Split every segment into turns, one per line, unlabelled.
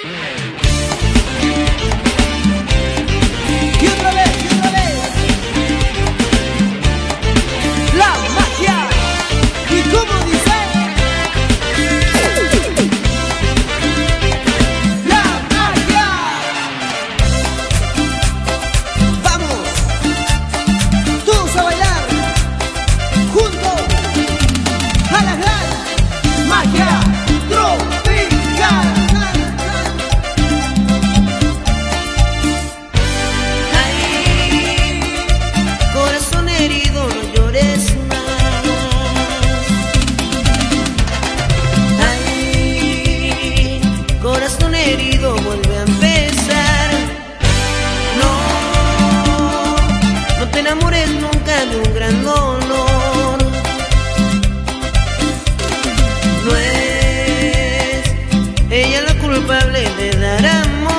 Y otra vez, la magia. Y como dice, la magia. Vamos, todos a bailar junto a la gran magia tropical.
Corazón herido, no llores más. Ay, corazón herido, vuelve a empezar. No te enamores nunca de un gran dolor. No es ella la culpable de dar amor,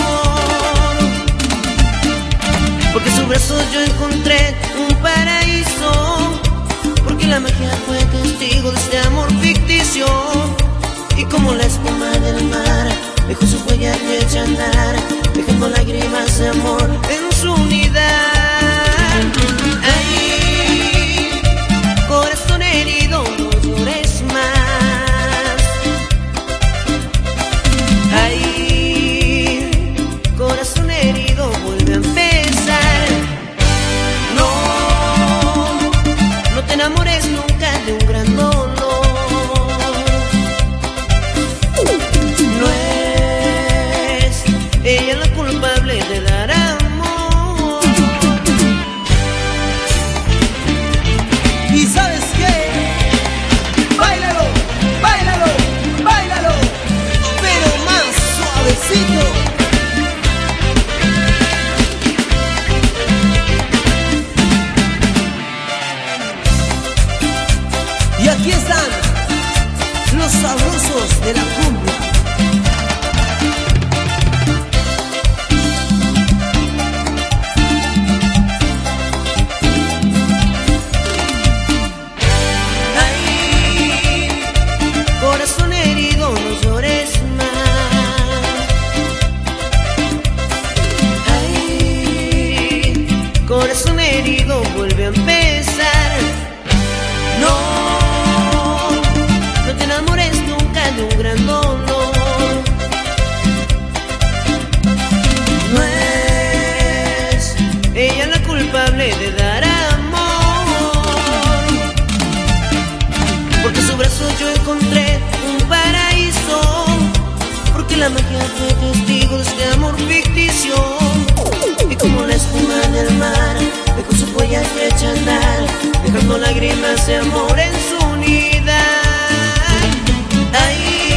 porque en sus brazos yo encontré un paraíso, porque la magia fue testigo de este amor ficticio. Y como la espuma del mar dejó su huella y echa a andar, dejando lágrimas de amor en su unidad. Ay, corazón herido, no llores más. Ay, corazón herido, vuelve a empezar. No te enamores nunca de un gran dolor. No es ella la culpable de dar amor.
¿Y sabes qué? Báilalo, báilalo, báilalo, pero más suavecito. Y aquí están los sabrosos de la cumbia.
Ay, corazón herido, no llores más. Ay, corazón herido, vuelve a empezar. No te enamores nunca de un gran dolor. No es ella la culpable de dar amor, porque en su brazo yo encontré un paraíso, porque la magia fue testigo de este amor ficticio. Y como la espuma del mar dejó su huella y echa a andar, dejando lágrimas de amor en su unidad. Ay,